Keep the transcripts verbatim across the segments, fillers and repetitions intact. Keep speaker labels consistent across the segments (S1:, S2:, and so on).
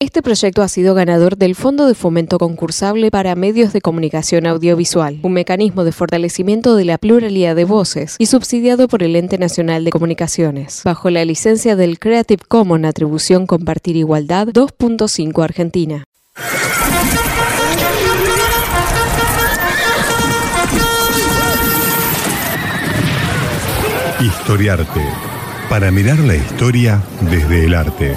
S1: Este proyecto ha sido ganador del Fondo de Fomento Concursable para Medios de Comunicación Audiovisual, un mecanismo de fortalecimiento de la pluralidad de voces y subsidiado por el Ente Nacional de Comunicaciones, bajo la licencia del Creative Commons Atribución Compartir Igualdad dos punto cinco Argentina.
S2: Historiarte, para mirar la historia desde el arte.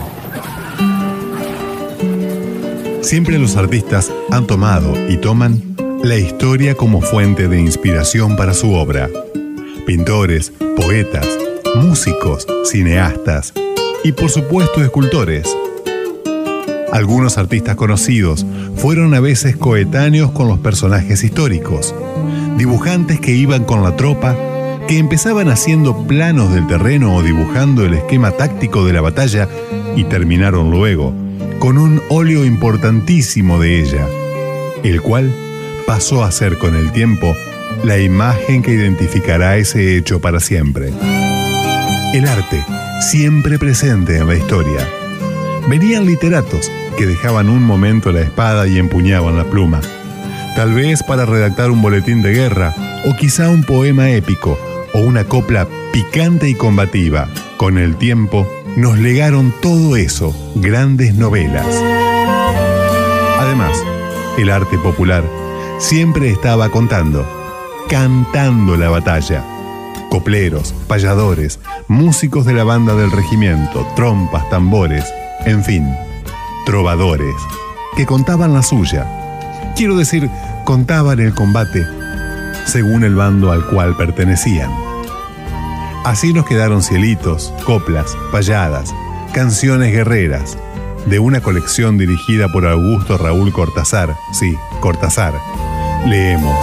S2: Siempre los artistas han tomado y toman la historia como fuente de inspiración para su obra. Pintores, poetas, músicos, cineastas y por supuesto escultores. Algunos artistas conocidos fueron a veces coetáneos con los personajes históricos, dibujantes que iban con la tropa, que empezaban haciendo planos del terreno o dibujando el esquema táctico de la batalla y terminaron luego con un óleo importantísimo de ella, el cual pasó a ser con el tiempo la imagen que identificará ese hecho para siempre. El arte, siempre presente en la historia. Venían literatos que dejaban un momento la espada y empuñaban la pluma, tal vez para redactar un boletín de guerra o quizá un poema épico o una copla picante y combativa. Con el tiempo nos legaron todo eso, grandes novelas. Además, el arte popular siempre estaba contando, cantando la batalla. Copleros, payadores, músicos de la banda del regimiento, trompas, tambores, en fin, trovadores, que contaban la suya. Quiero decir, contaban el combate según el bando al cual pertenecían. Así nos quedaron cielitos, coplas, payadas, canciones guerreras, de una colección dirigida por Augusto Raúl Cortázar. Sí, Cortázar. Leemos.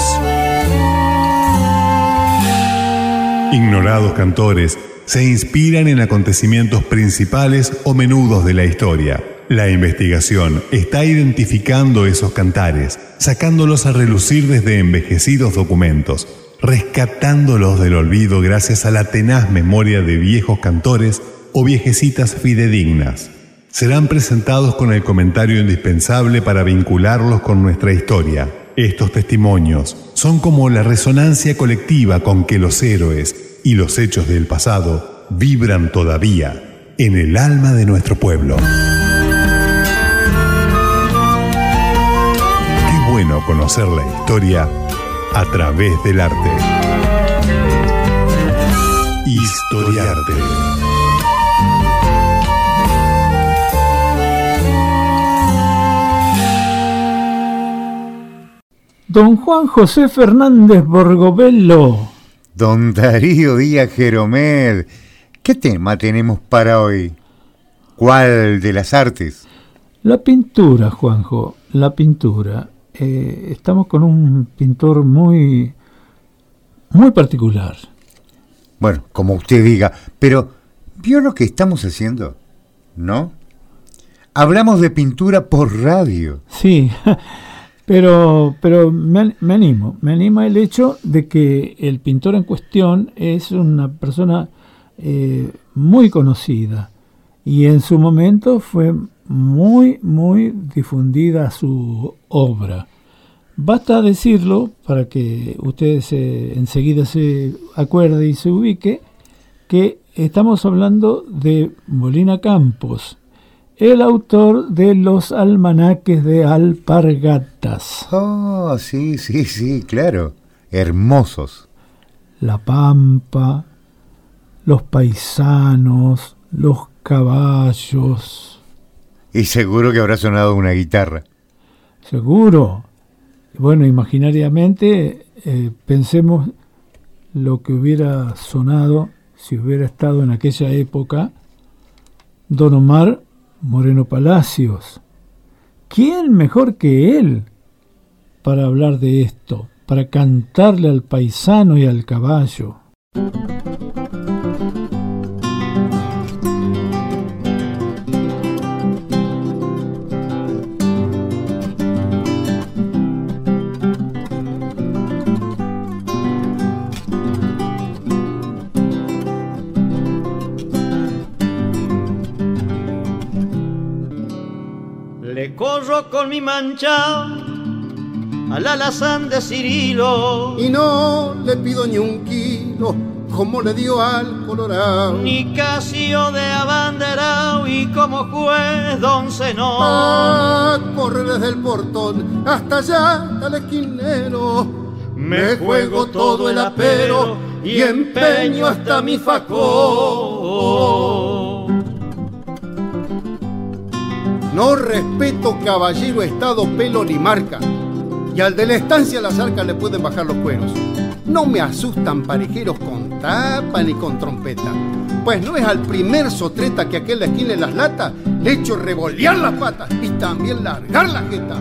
S2: Ignorados cantores se inspiran en acontecimientos principales o menudos de la historia. La investigación está identificando esos cantares, sacándolos a relucir desde envejecidos documentos, rescatándolos del olvido gracias a la tenaz memoria de viejos cantores o viejecitas fidedignas. Serán presentados con el comentario indispensable para vincularlos con nuestra historia. Estos testimonios son como la resonancia colectiva con que los héroes y los hechos del pasado vibran todavía en el alma de nuestro pueblo. Qué bueno conocer la historia a través del arte. Historiarte.
S3: Don Juan José Fernández Borgobello.
S4: Don Darío Díaz Jeromed. ¿Qué tema tenemos para hoy? ¿Cuál de las artes?
S3: La pintura, Juanjo, la pintura. Eh, estamos con un pintor muy, muy particular.
S4: Bueno, como usted diga, pero ¿vio lo que estamos haciendo? ¿No? Hablamos de pintura por radio.
S3: Sí, pero, pero me, me animo, me anima el hecho de que el pintor en cuestión es una persona eh, muy conocida y en su momento fue muy, muy difundida su obra. Basta decirlo para que ustedes eh, enseguida se acuerde y se ubique que estamos hablando de Molina Campos, el autor de los almanaques de Alpargatas.
S4: Oh, sí, sí, sí, claro. Hermosos.
S3: La Pampa, los paisanos, los caballos.
S4: Y seguro que habrá sonado una guitarra.
S3: Seguro. Bueno, imaginariamente eh, pensemos lo que hubiera sonado si hubiera estado en aquella época Don Omar Moreno Palacios. ¿Quién mejor que él para hablar de esto, para cantarle al paisano y al caballo?
S5: Le corro con mi mancha al alazán de Cirilo,
S6: y no le pido ni un kilo como le dio al Colorado,
S5: ni Casio de abanderao y como juez don Zenón.
S6: Ah, corre desde el portón hasta allá al esquinero. Me juego todo el apero y empeño hasta mi facón. No respeto caballero, estado, pelo ni marca, y al de la estancia a las arcas le pueden bajar los cueros. No me asustan parejeros con tapa ni con trompeta, pues no es al primer sotreta que aquel de esquina las latas le echo revolear las patas y también largar la jeta.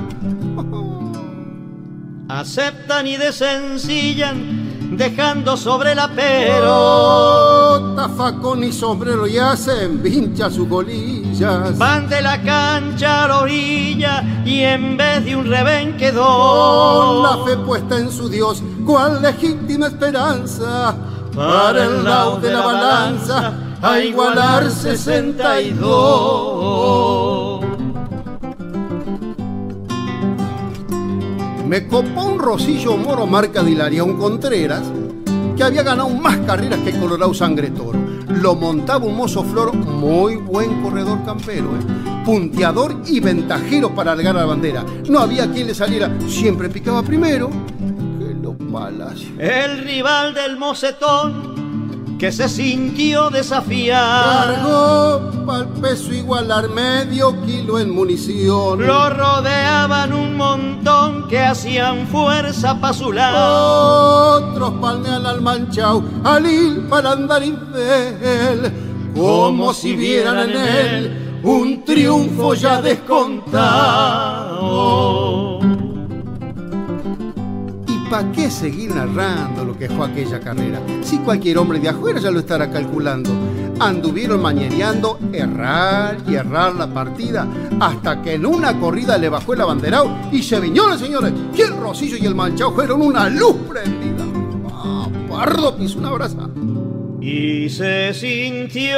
S5: Aceptan y desencillan dejando sobre el apero.
S6: Oh, tafacón y sombrero y hacen vincha sus golillas.
S5: Van de la cancha a la orilla y en vez de un rebenquedón,
S6: con la fe puesta en su Dios, cual legítima esperanza, para el lado de la balanza a igualar sesenta y dos. Me copó un Rosillo Moro marca de Hilarión Contreras, que había ganado más carreras que Colorado Sangre Toro. Lo montaba un mozo flor, muy buen corredor campero, ¿eh? Punteador y ventajero para largar la bandera. No había quien le saliera, siempre picaba primero que los palacios.
S5: El rival del mocetón que se sintió desafiar,
S6: cargó pa'l peso igualar medio kilo en munición.
S5: Lo rodeaban un montón que hacían fuerza pa' su lado.
S6: Otros palmean al manchao, al hil para andar infel, como si vieran en él un triunfo ya descontado. ¿Para qué seguir narrando lo que fue aquella carrera? Si cualquier hombre de afuera ya lo estará calculando. Anduvieron mañereando, errar y errar la partida, hasta que en una corrida le bajó el abanderado y se viñones, señores, que el Rosillo y el Manchao fueron una luz prendida. Ah, Pardo pisó una brasa.
S5: Y se sintió.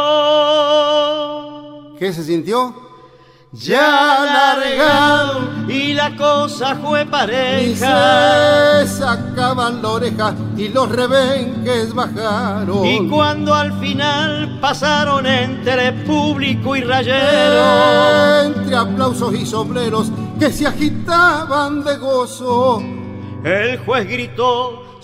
S6: ¿Qué se sintió?
S5: Ya largado y la cosa fue pareja.
S6: Y se sacaban la oreja y los rebenques bajaron.
S5: Y cuando al final pasaron entre público y rayero,
S6: entre aplausos y sombreros que se agitaban de gozo,
S5: el juez gritó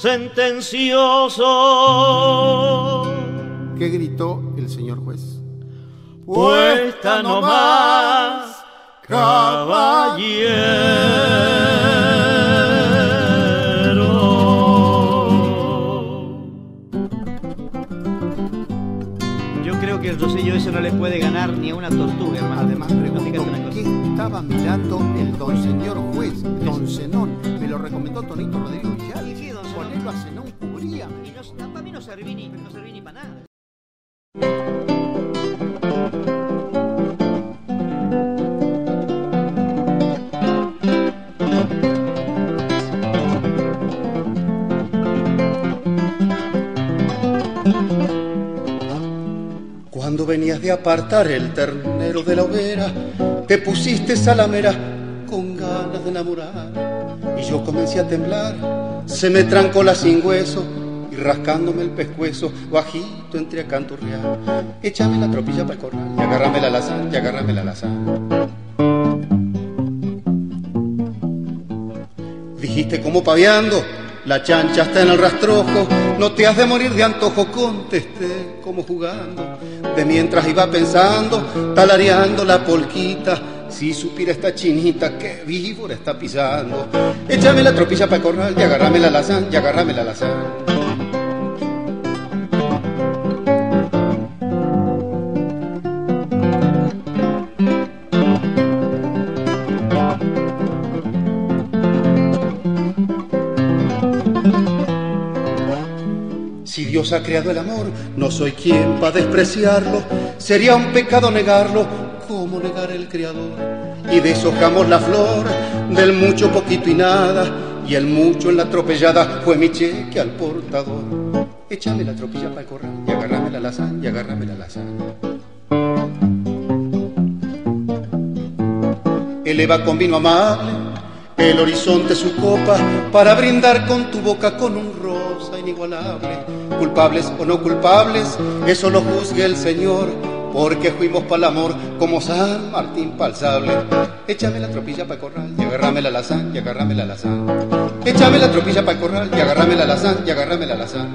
S5: sentencioso.
S6: ¿Qué gritó el señor juez?
S5: Puesta no más, caballero. Yo creo que el Rosillo ese no le puede ganar ni a una tortuga, hermano.
S6: Además, pregunto, ¿qué estaba mirando el don señor juez, don Zenón? Me lo recomendó Tonito Rodrigo Villar.
S5: Sí, sí, don Zenón.
S6: Ponerlo a Zenón cubría.
S5: Y no, para mí no serví ni, no serví ni para nada.
S6: Cuando venías de apartar el ternero de la hoguera, te pusiste salamera con ganas de enamorar. Y yo comencé a temblar, se me trancó la sin hueso, y rascándome el pescuezo, bajito entré a canturrear. Échame la tropilla para el corral, y agárrame la alazán, y agárrame la alazán. Dijiste como paviando, la chancha está en el rastrojo, no te has de morir de antojo, contesté como jugando. De mientras iba pensando, talareando la polquita, si supiera esta chinita que víbora está pisando. Échame la tropilla para el corral, y agárrame la alazán, y agárrame la alazán. Si Dios ha creado el amor, no soy quien para despreciarlo. Sería un pecado negarlo, como negar el Creador. Y deshojamos la flor del mucho, poquito y nada, y el mucho en la atropellada fue mi cheque al portador. Échame la tropilla para el corral, y agárrame la alazán, y agárrame la alazán. eleva con vino amable el horizonte su copa para brindar con tu boca con un rosa inigualable. Culpables o no culpables, eso lo juzgue el Señor, porque fuimos para el amor como San Martín pa'l sable. Échame la tropilla pa' corral y agárrame la alazán y agárrame la alazán. Échame la tropilla pa' corral y agárrame la alazán y agárrame la alazán.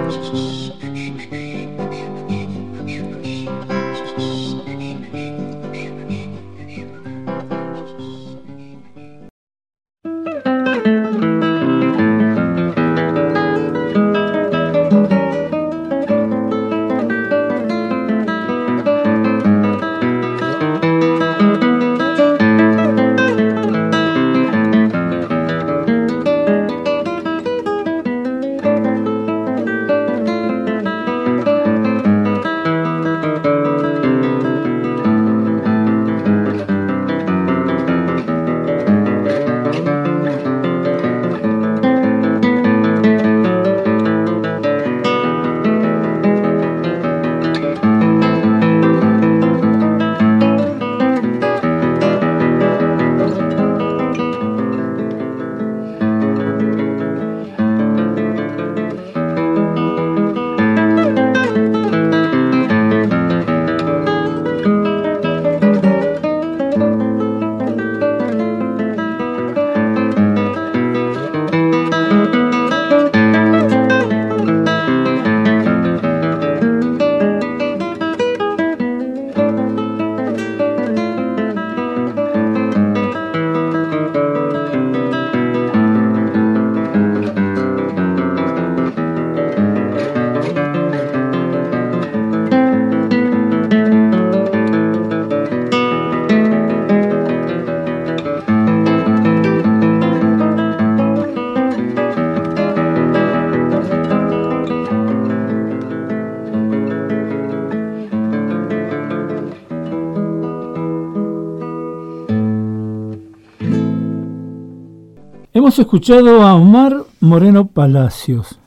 S3: Hemos escuchado a Omar Moreno Palacios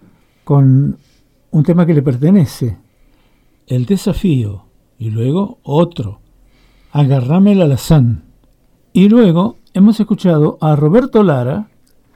S3: con un tema que le pertenece, El Desafío, y luego otro, Agarrame la alazán. Y luego hemos escuchado a Roberto Lara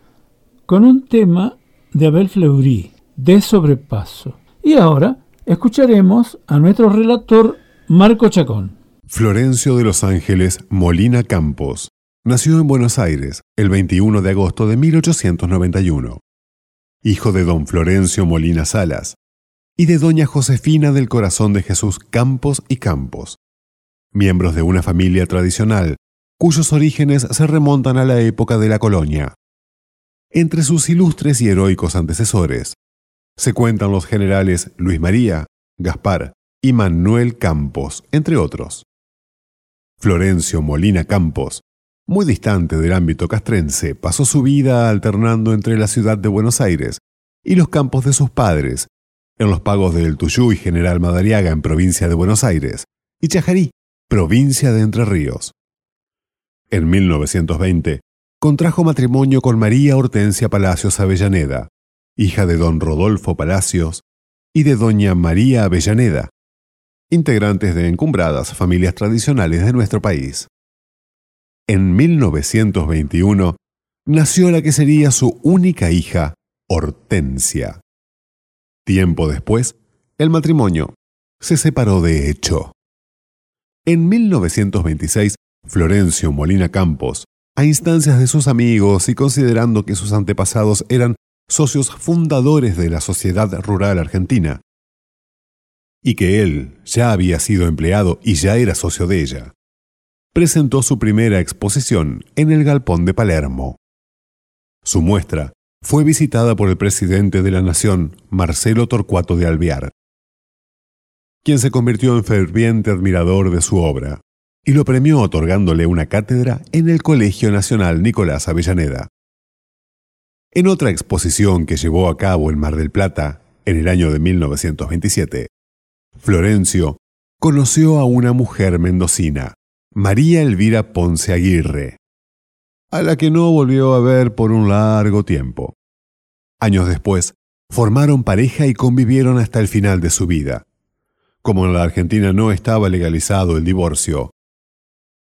S3: con un tema de Abel Fleury, De Sobrepaso. Y ahora escucharemos a nuestro relator Marco Chacón.
S2: Florencio de los Ángeles Molina Campos nació en Buenos Aires el veintiuno de agosto de mil ochocientos noventa y uno, hijo de don Florencio Molina Salas y de doña Josefina del Corazón de Jesús Campos y Campos, miembros de una familia tradicional cuyos orígenes se remontan a la época de la colonia. Entre sus ilustres y heroicos antecesores se cuentan los generales Luis María, Gaspar y Manuel Campos, entre otros. Florencio Molina Campos, muy distante del ámbito castrense, pasó su vida alternando entre la ciudad de Buenos Aires y los campos de sus padres, en los pagos de El Tuyú y General Madariaga en provincia de Buenos Aires, y Chajarí, provincia de Entre Ríos. En mil novecientos veinte, contrajo matrimonio con María Hortensia Palacios Avellaneda, hija de don Rodolfo Palacios y de doña María Avellaneda, integrantes de encumbradas familias tradicionales de nuestro país. En mil novecientos veintiuno nació la que sería su única hija, Hortensia. Tiempo después, el matrimonio se separó de hecho. En mil novecientos veintiséis, Florencio Molina Campos, a instancias de sus amigos y considerando que sus antepasados eran socios fundadores de la Sociedad Rural Argentina, y que él ya había sido empleado y ya era socio de ella, presentó su primera exposición en el Galpón de Palermo. Su muestra fue visitada por el presidente de la Nación, Marcelo Torcuato de Alvear, quien se convirtió en ferviente admirador de su obra y lo premió otorgándole una cátedra en el Colegio Nacional Nicolás Avellaneda. En otra exposición que llevó a cabo en Mar del Plata, en el año de mil novecientos veintisiete, Florencio conoció a una mujer mendocina, María Elvira Ponce Aguirre, a la que no volvió a ver por un largo tiempo. Años después, formaron pareja y convivieron hasta el final de su vida. Como en la Argentina no estaba legalizado el divorcio,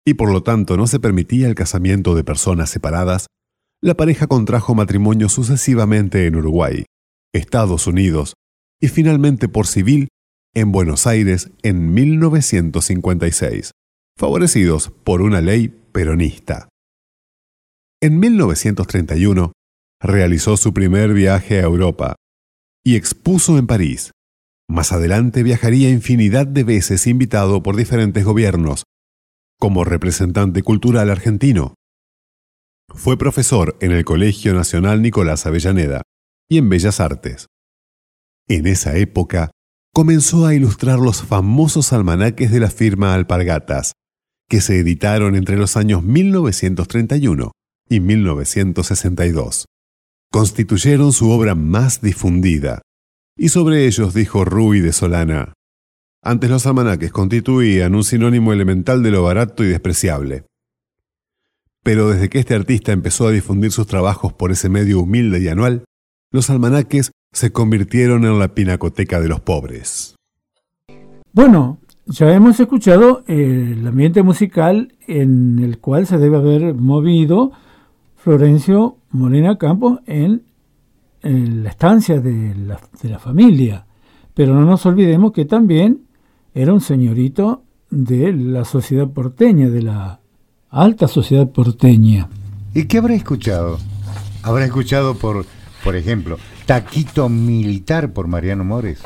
S2: y por lo tanto no se permitía el casamiento de personas separadas, la pareja contrajo matrimonio sucesivamente en Uruguay, Estados Unidos y finalmente por civil en Buenos Aires en mil novecientos cincuenta y seis, favorecidos por una ley peronista. En mil novecientos treinta y uno realizó su primer viaje a Europa y expuso en París. Más adelante viajaría infinidad de veces invitado por diferentes gobiernos, como representante cultural argentino. Fue profesor en el Colegio Nacional Nicolás Avellaneda y en Bellas Artes. En esa época comenzó a ilustrar los famosos almanaques de la firma Alpargatas, que se editaron entre los años mil novecientos treinta y uno y mil novecientos sesenta y dos. Constituyeron su obra más difundida, y sobre ellos dijo Ruy de Solana: antes los almanaques constituían un sinónimo elemental de lo barato y despreciable. Pero desde que este artista empezó a difundir sus trabajos por ese medio humilde y anual, los almanaques se convirtieron en la pinacoteca de los pobres.
S3: Bueno, ya hemos escuchado el ambiente musical en el cual se debe haber movido Florencio Molina Campos en, en la estancia de la, de la familia. Pero no nos olvidemos que también era un señorito de la sociedad porteña, de la alta sociedad porteña.
S4: ¿Y qué habrá escuchado? ¿Habrá escuchado, por, por ejemplo, Taquito Militar por Mariano Mores?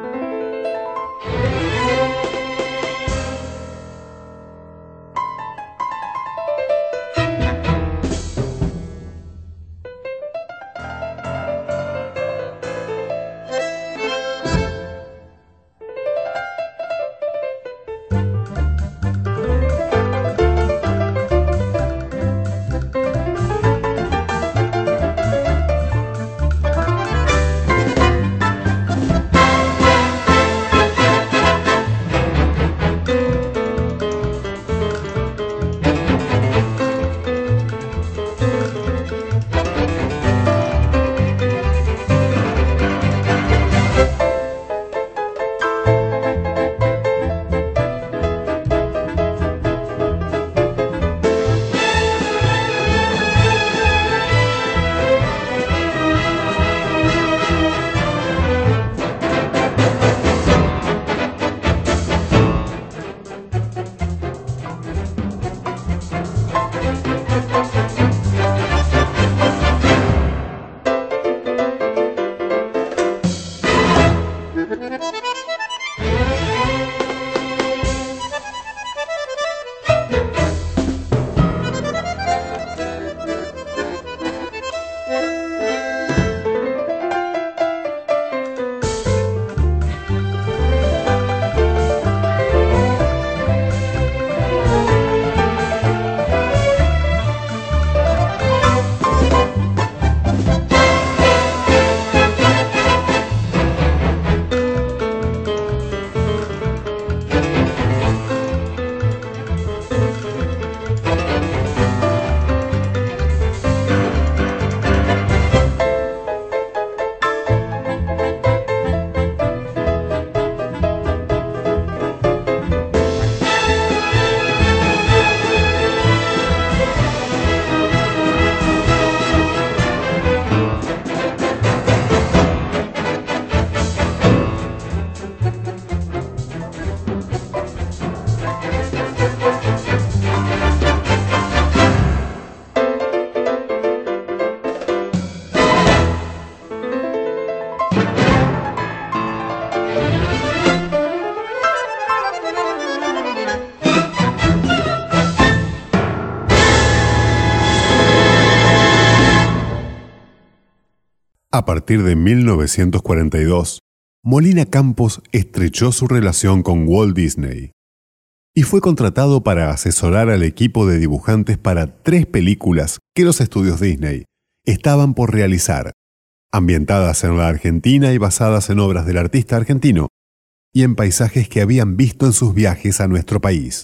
S2: A partir de mil novecientos cuarenta y dos, Molina Campos estrechó su relación con Walt Disney y fue contratado para asesorar al equipo de dibujantes para tres películas que los estudios Disney estaban por realizar, ambientadas en la Argentina y basadas en obras del artista argentino y en paisajes que habían visto en sus viajes a nuestro país.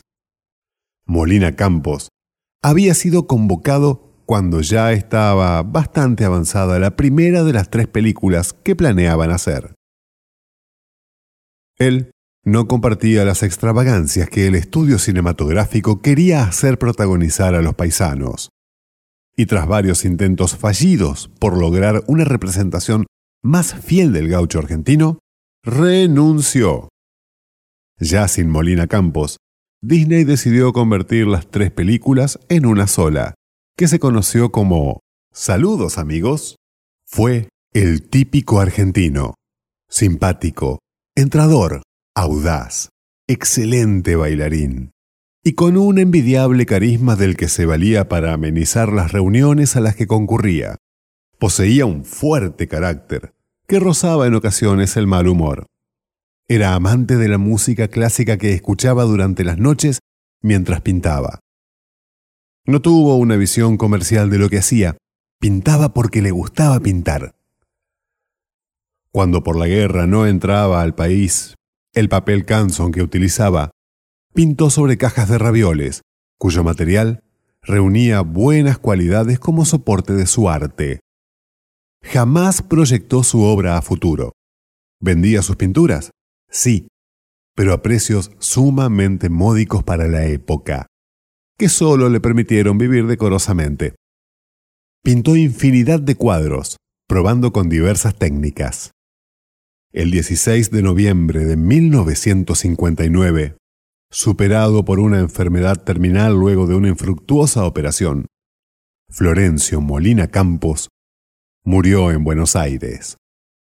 S2: Molina Campos había sido convocado cuando ya estaba bastante avanzada la primera de las tres películas que planeaban hacer. Él no compartía las extravagancias que el estudio cinematográfico quería hacer protagonizar a los paisanos. Y tras varios intentos fallidos por lograr una representación más fiel del gaucho argentino, renunció. Ya sin Molina Campos, Disney decidió convertir las tres películas en una sola, que se conoció como Saludos, amigos. Fue el típico argentino, simpático, entrador, audaz, excelente bailarín, y con un envidiable carisma del que se valía para amenizar las reuniones a las que concurría. Poseía un fuerte carácter, que rozaba en ocasiones el mal humor. Era amante de la música clásica que escuchaba durante las noches mientras pintaba. No tuvo una visión comercial de lo que hacía, pintaba porque le gustaba pintar. Cuando por la guerra no entraba al país el papel Canson que utilizaba, pintó sobre cajas de ravioles, cuyo material reunía buenas cualidades como soporte de su arte. Jamás proyectó su obra a futuro. ¿Vendía sus pinturas? Sí, pero a precios sumamente módicos para la época, que solo le permitieron vivir decorosamente. Pintó infinidad de cuadros, probando con diversas técnicas. El dieciséis de noviembre de mil novecientos cincuenta y nueve, superado por una enfermedad terminal luego de una infructuosa operación, Florencio Molina Campos murió en Buenos Aires.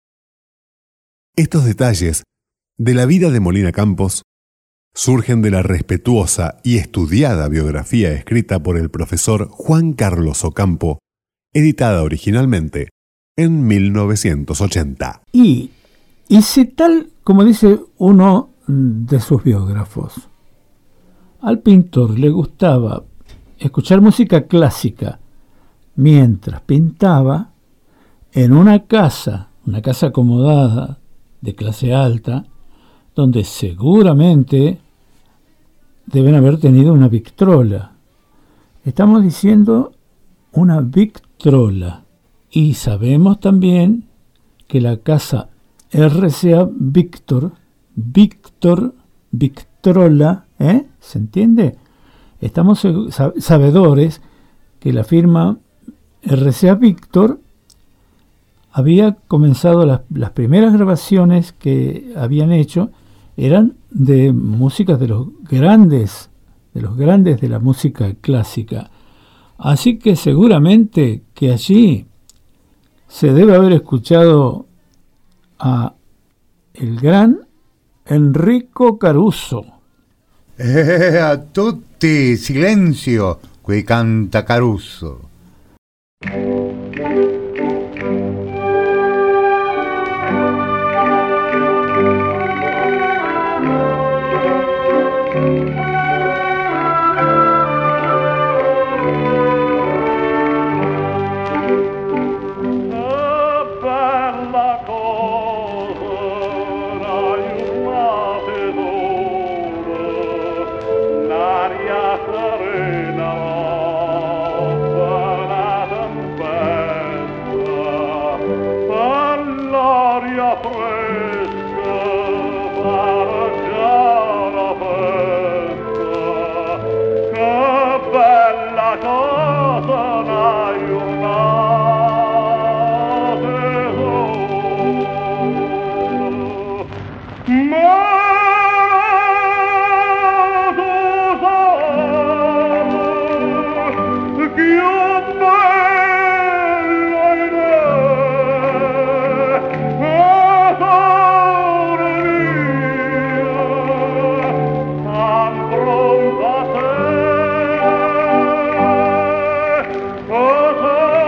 S2: Estos detalles de la vida de Molina Campos surgen de la respetuosa y estudiada biografía escrita por el profesor Juan Carlos Ocampo, editada originalmente en mil novecientos ochenta.
S3: Y, y si tal como dice uno de sus biógrafos, al pintor le gustaba escuchar música clásica mientras pintaba en una casa, una casa acomodada de clase alta, donde seguramente deben haber tenido una Victrola. Estamos diciendo una Victrola. Y sabemos también que la casa R C A Victor, Victor, Victrola, ¿eh? ¿Se entiende? Estamos sabedores que la firma R C A Victor había comenzado las, las primeras grabaciones que habían hecho eran de músicas de los grandes, de los grandes de la música clásica. Así que seguramente que allí se debe haber escuchado a el gran Enrico Caruso.
S4: Eh, a tutti, silenzio, qui canta Caruso.
S7: Oh,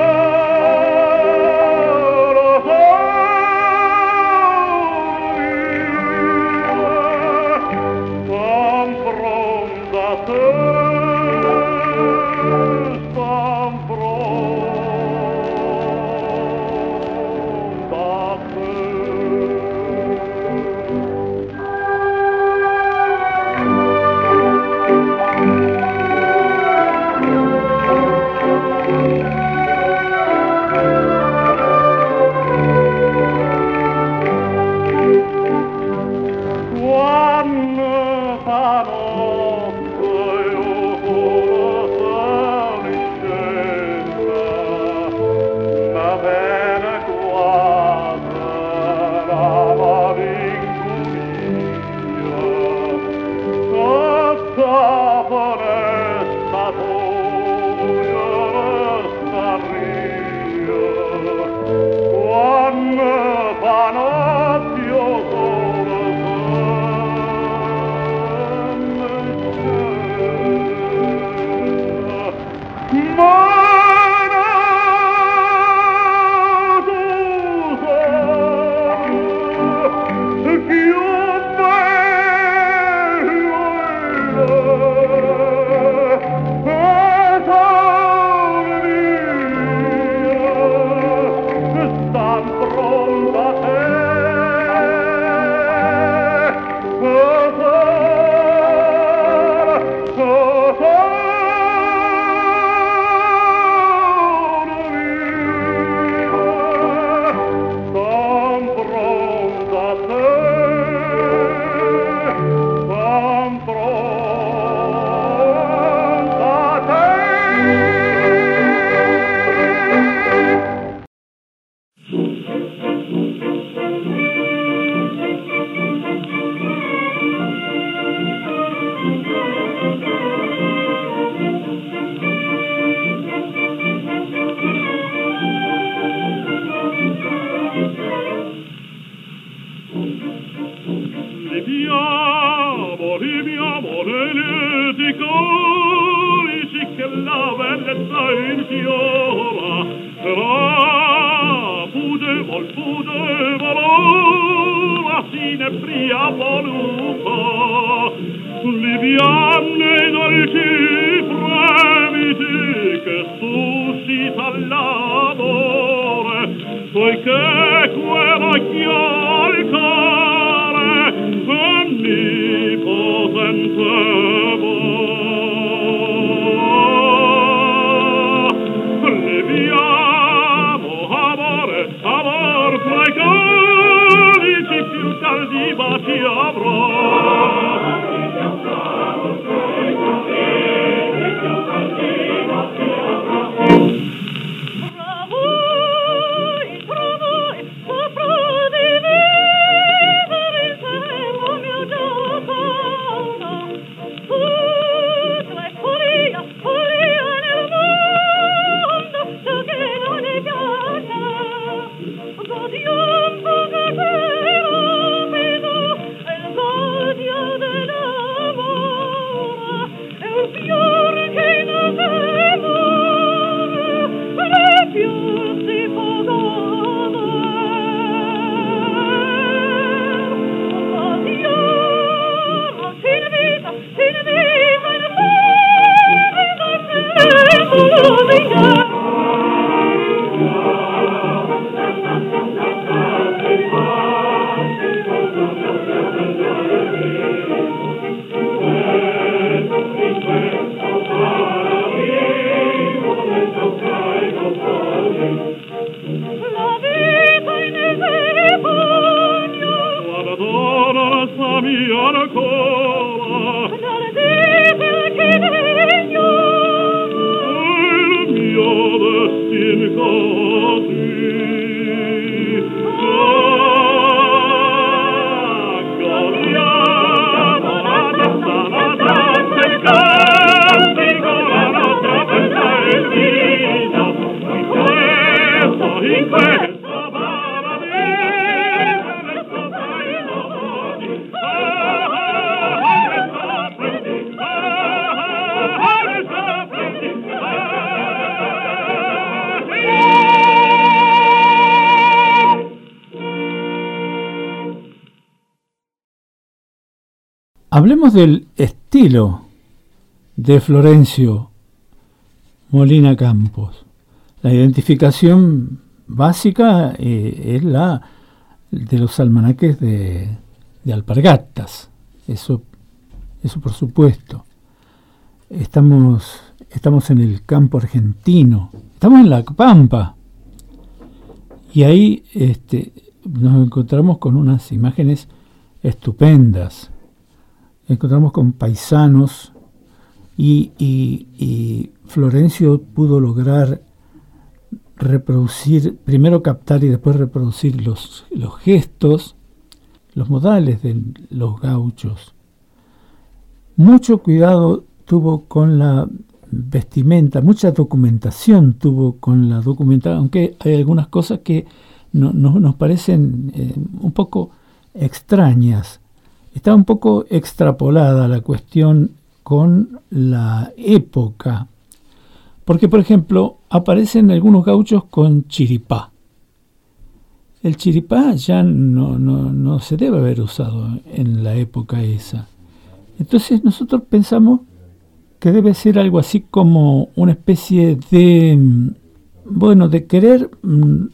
S3: Hablemos del estilo de Florencio Molina Campos. La identificación básica eh, es la de los almanaques de, de alpargatas. Eso, eso por supuesto. Estamos, estamos en el campo argentino. Estamos en la Pampa. Y ahí este, nos encontramos con unas imágenes estupendas. Encontramos con paisanos y, y, y Florencio pudo lograr reproducir, primero captar y después reproducir los, los gestos, los modales de los gauchos. Mucho cuidado tuvo con la vestimenta, mucha documentación tuvo con la documentación, aunque hay algunas cosas que no, no, nos parecen eh, un poco extrañas. Está un poco extrapolada la cuestión con la época, Porque, por ejemplo, aparecen algunos gauchos con chiripá. El chiripá ya no, no, no se debe haber usado en la época esa. Entonces nosotros pensamos que debe ser algo así como una especie de, bueno, de querer mm,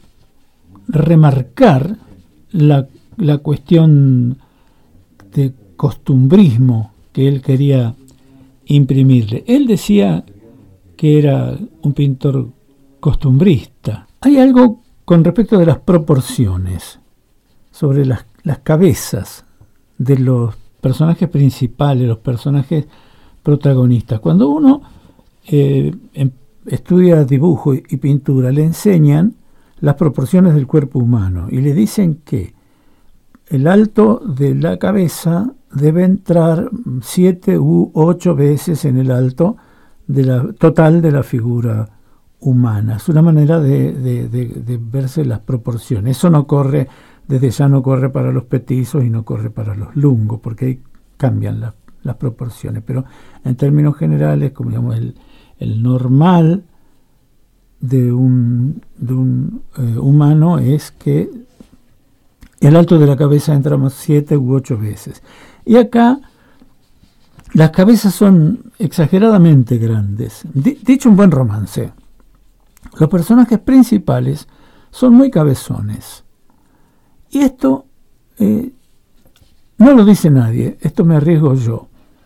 S3: remarcar la, la cuestión de costumbrismo que él quería imprimirle. Él decía que era un pintor costumbrista. Hay algo con respecto de las proporciones, sobre las, las cabezas de los personajes principales, los personajes protagonistas. Cuando uno eh, em, estudia dibujo y, y pintura, le enseñan las proporciones del cuerpo humano y le dicen que el alto de la cabeza debe entrar siete u ocho veces en el alto de la, total de la figura humana. Es una manera de, de, de, de verse las proporciones. Eso no corre, desde ya no corre para los petizos y no corre para los lungos, porque ahí cambian las, las proporciones. Pero en términos generales, como digamos, el, el normal de un, de un eh, humano es que el alto de la cabeza entra más siete u ocho veces. Y acá las cabezas son exageradamente grandes. D- dicho un buen romance, los personajes principales son muy cabezones. Y esto eh, no lo dice nadie, esto me arriesgo yo.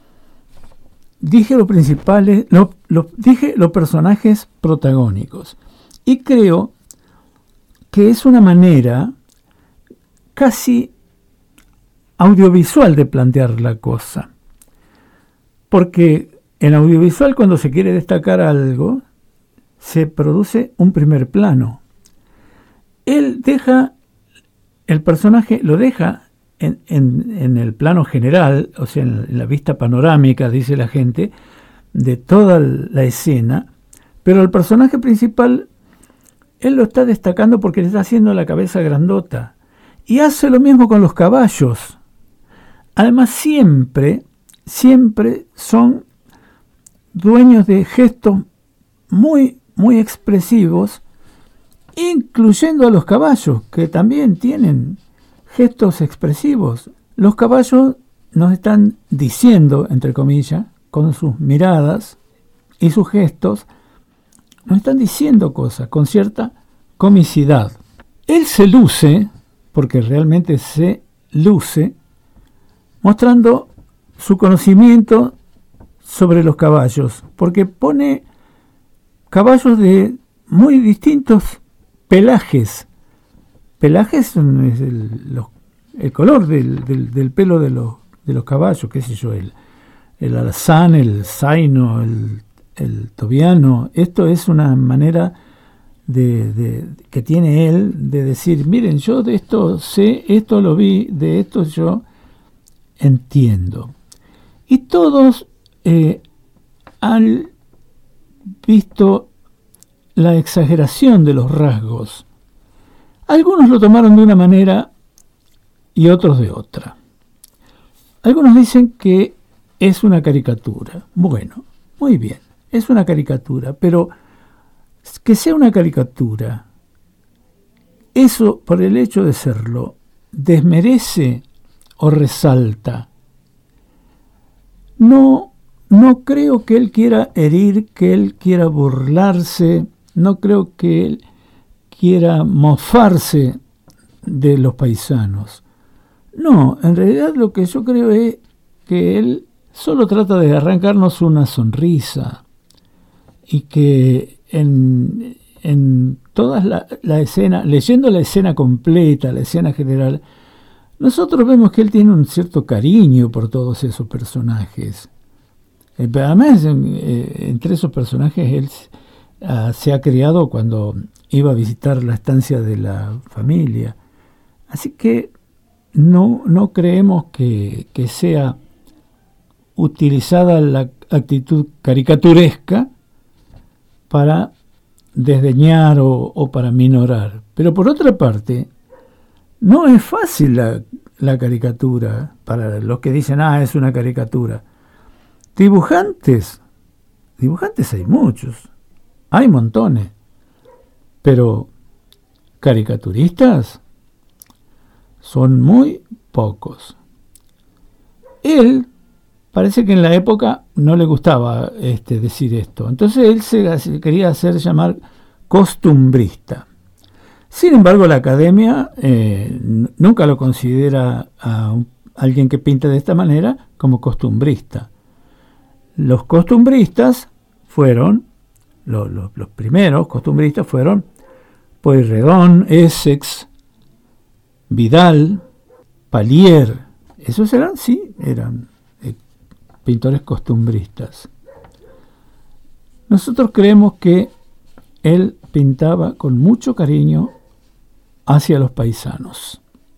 S3: Dije los principales, lo, lo, dije los personajes protagónicos. Y creo que es una manera casi audiovisual de plantear la cosa. Porque en audiovisual, cuando se quiere destacar algo, se produce un primer plano. Él deja, el personaje lo deja en, en, en el plano general, o sea, en la vista panorámica, dice la gente, de toda la escena, pero el personaje principal, él lo está destacando porque le está haciendo la cabeza grandota. Y hace lo mismo con los caballos. Además, siempre, siempre son dueños de gestos muy, muy expresivos, incluyendo a los caballos, que también tienen gestos expresivos. Los caballos nos están diciendo, entre comillas, con sus miradas y sus gestos, nos están diciendo cosas con cierta comicidad. Él se luce, porque realmente se luce, mostrando su conocimiento sobre los caballos, porque pone caballos de muy distintos pelajes. Pelajes es el, los, el color del, del, del pelo de los, de los caballos, qué sé yo, el, el alazán, el zaino, el, el tobiano. Esto es una manera de, de, que tiene él de decir, miren, yo de esto sé, esto lo vi, de esto yo entiendo. Y todos eh, han visto la exageración de los rasgos. Algunos lo tomaron de una manera y otros de otra. Algunos dicen que es una caricatura. Bueno, muy bien, es una caricatura, pero que sea una caricatura, eso, por el hecho de serlo, desmerece o resalta. No, no creo que él quiera herir, que él quiera burlarse, no creo que él quiera mofarse de los paisanos. No, en realidad lo que yo creo es que él solo trata de arrancarnos una sonrisa y que en, en toda la, la escena, leyendo la escena completa, la escena general, nosotros vemos que él tiene un cierto cariño por todos esos personajes. Eh, pero además, eh, entre esos personajes, él uh, se ha criado cuando iba a visitar la estancia de la familia. Así que no, no creemos que, que sea utilizada la actitud caricaturesca para desdeñar o, o para minorar. Pero por otra parte, no es fácil la, la caricatura, para los que dicen, ah, es una caricatura. Dibujantes, dibujantes hay muchos. hay montones, pero caricaturistas son muy pocos. Él parece que en la época no le gustaba este, decir esto, entonces él se, se quería hacer llamar costumbrista. Sin embargo, la academia eh, nunca lo considera a un, alguien que pinta de esta manera como costumbrista. Los costumbristas fueron, lo, lo, los primeros costumbristas fueron Pueyrredón, Essex, Vidal, Palier. Esos eran, sí, eran eh, pintores costumbristas. Nosotros creemos que él pintaba con mucho cariño hacia los paisanos.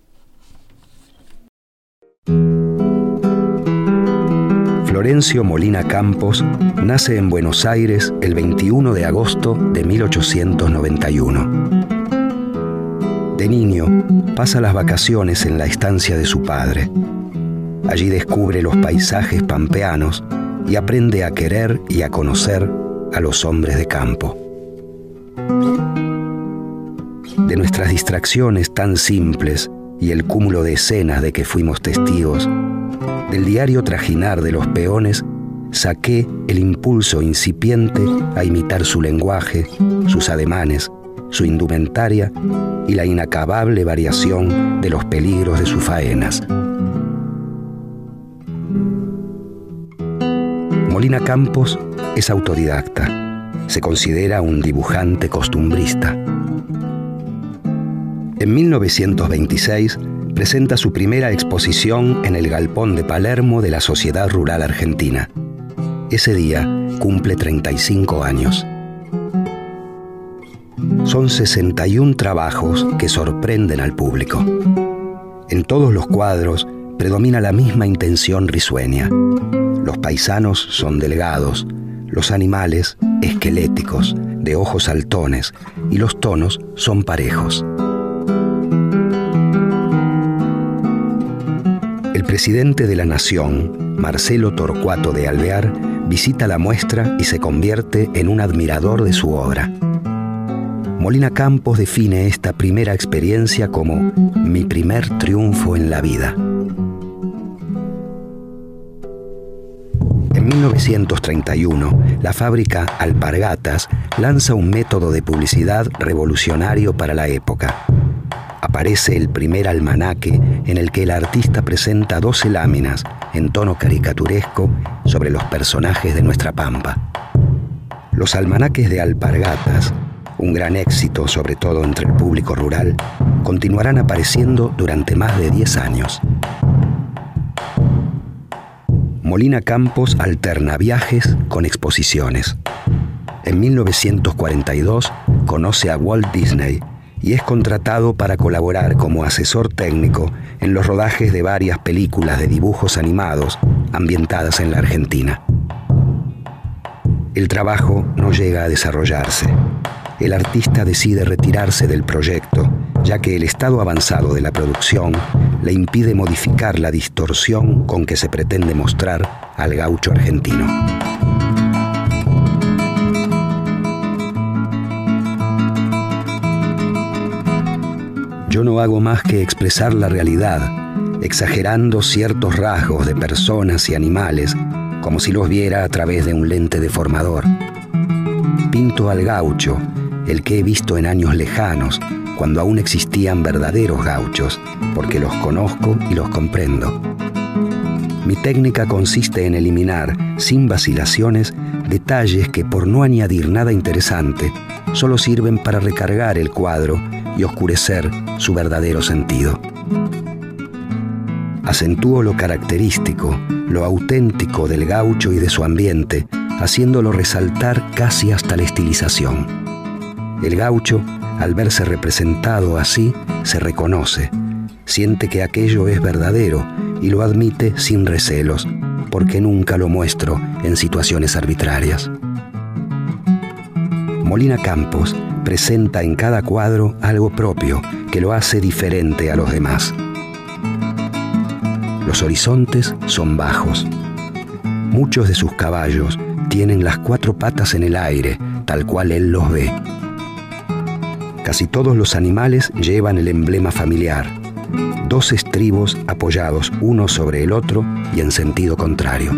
S7: Florencio Molina Campos nace en Buenos Aires el veintiuno de agosto de mil ochocientos noventa y uno. De niño, pasa las vacaciones en la estancia de su padre. Allí descubre los paisajes pampeanos y aprende a querer y a conocer a los hombres de campo. De nuestras distracciones tan simples y el cúmulo de escenas de que fuimos testigos, del diario trajinar de los peones, saqué el impulso incipiente a imitar su lenguaje, sus ademanes, su indumentaria y la inacabable variación de los peligros de sus faenas. Molina Campos es autodidacta. Se considera un dibujante costumbrista. En mil novecientos veintiséis presenta su primera exposición en el Galpón de Palermo de la Sociedad Rural Argentina. Ese día cumple treinta y cinco años. Son sesenta y un trabajos que sorprenden al público. En todos los cuadros predomina la misma intención risueña. Los paisanos son delgados, los animales esqueléticos, de ojos saltones, y los tonos son parejos. El presidente de la Nación, Marcelo Torcuato de Alvear, visita la muestra y se convierte en un admirador de su obra. Molina Campos define esta primera experiencia como mi primer triunfo en la vida. En mil novecientos treinta y uno, la fábrica Alpargatas lanza un método de publicidad revolucionario para la época. Aparece el primer almanaque en el que el artista presenta doce láminas en tono caricaturesco sobre los personajes de nuestra pampa. Los almanaques de Alpargatas, un gran éxito sobre todo entre el público rural, continuarán apareciendo durante más de diez años. Molina Campos alterna viajes con exposiciones. En mil novecientos cuarenta y dos conoce a Walt Disney y es contratado para colaborar como asesor técnico en los rodajes de varias películas de dibujos animados ambientadas en la Argentina. El trabajo no llega a desarrollarse. El artista decide retirarse del proyecto, ya que el estado avanzado de la producción le impide modificar la distorsión con que se pretende mostrar al gaucho argentino. Yo no hago más que expresar la realidad, exagerando ciertos rasgos de personas y animales, como si los viera a través de un lente deformador. Pinto al gaucho, el que he visto en años lejanos, cuando aún existían verdaderos gauchos, porque los conozco y los comprendo. Mi técnica consiste en eliminar, sin vacilaciones, detalles que, por no añadir nada interesante, solo sirven para recargar el cuadro y oscurecer su verdadero sentido. Acentúo lo característico, lo auténtico del gaucho y de su ambiente, haciéndolo resaltar casi hasta la estilización. El gaucho, al verse representado así, se reconoce, siente que aquello es verdadero y lo admite sin recelos, porque nunca lo muestro en situaciones arbitrarias. Molina Campos presenta en cada cuadro algo propio que lo hace diferente a los demás. Los horizontes son bajos. Muchos de sus caballos tienen las cuatro patas en el aire, tal cual él los ve. Casi todos los animales llevan el emblema familiar, dos estribos apoyados uno sobre el otro y en sentido contrario.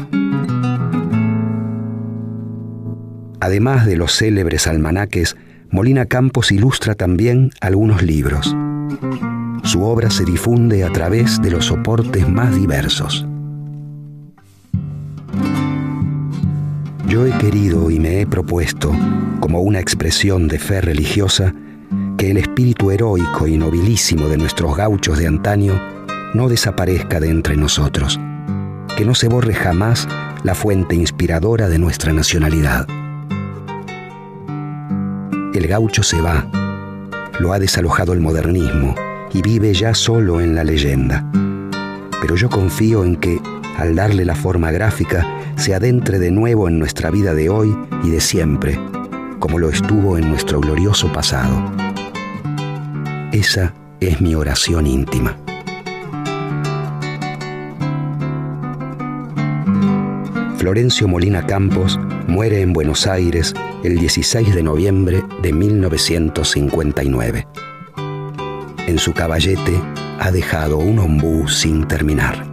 S7: Además de los célebres almanaques, Molina Campos ilustra también algunos libros. Su obra se difunde a través de los soportes más diversos. Yo he querido y me he propuesto, como una expresión de fe religiosa, que el espíritu heroico y nobilísimo de nuestros gauchos de antaño no desaparezca de entre nosotros, que no se borre jamás la fuente inspiradora de nuestra nacionalidad. El gaucho se va, lo ha desalojado el modernismo y vive ya solo en la leyenda. Pero yo confío en que, al darle la forma gráfica, se adentre de nuevo en nuestra vida de hoy y de siempre, como lo estuvo en nuestro glorioso pasado. Esa es mi oración íntima. Florencio Molina Campos muere en Buenos Aires el dieciséis de noviembre de mil novecientos cincuenta y nueve. En su caballete ha dejado un ombú sin terminar.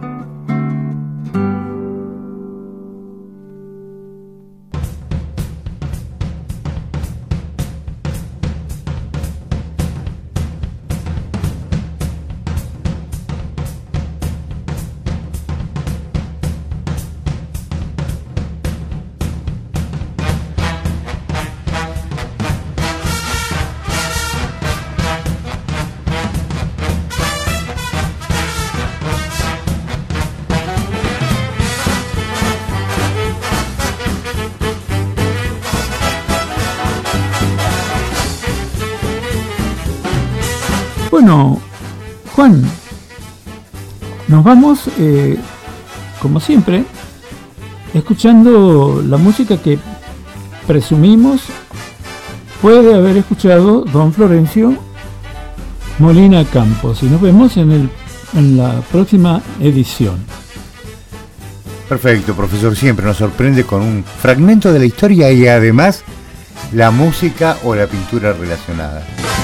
S3: Bueno, Juan, nos vamos, eh, como siempre, escuchando la música que presumimos puede haber escuchado don Florencio Molina Campos. Y nos vemos en, el, en la próxima edición.
S4: Perfecto, profesor. Siempre nos sorprende con un fragmento de la historia y además la música o la pintura relacionada.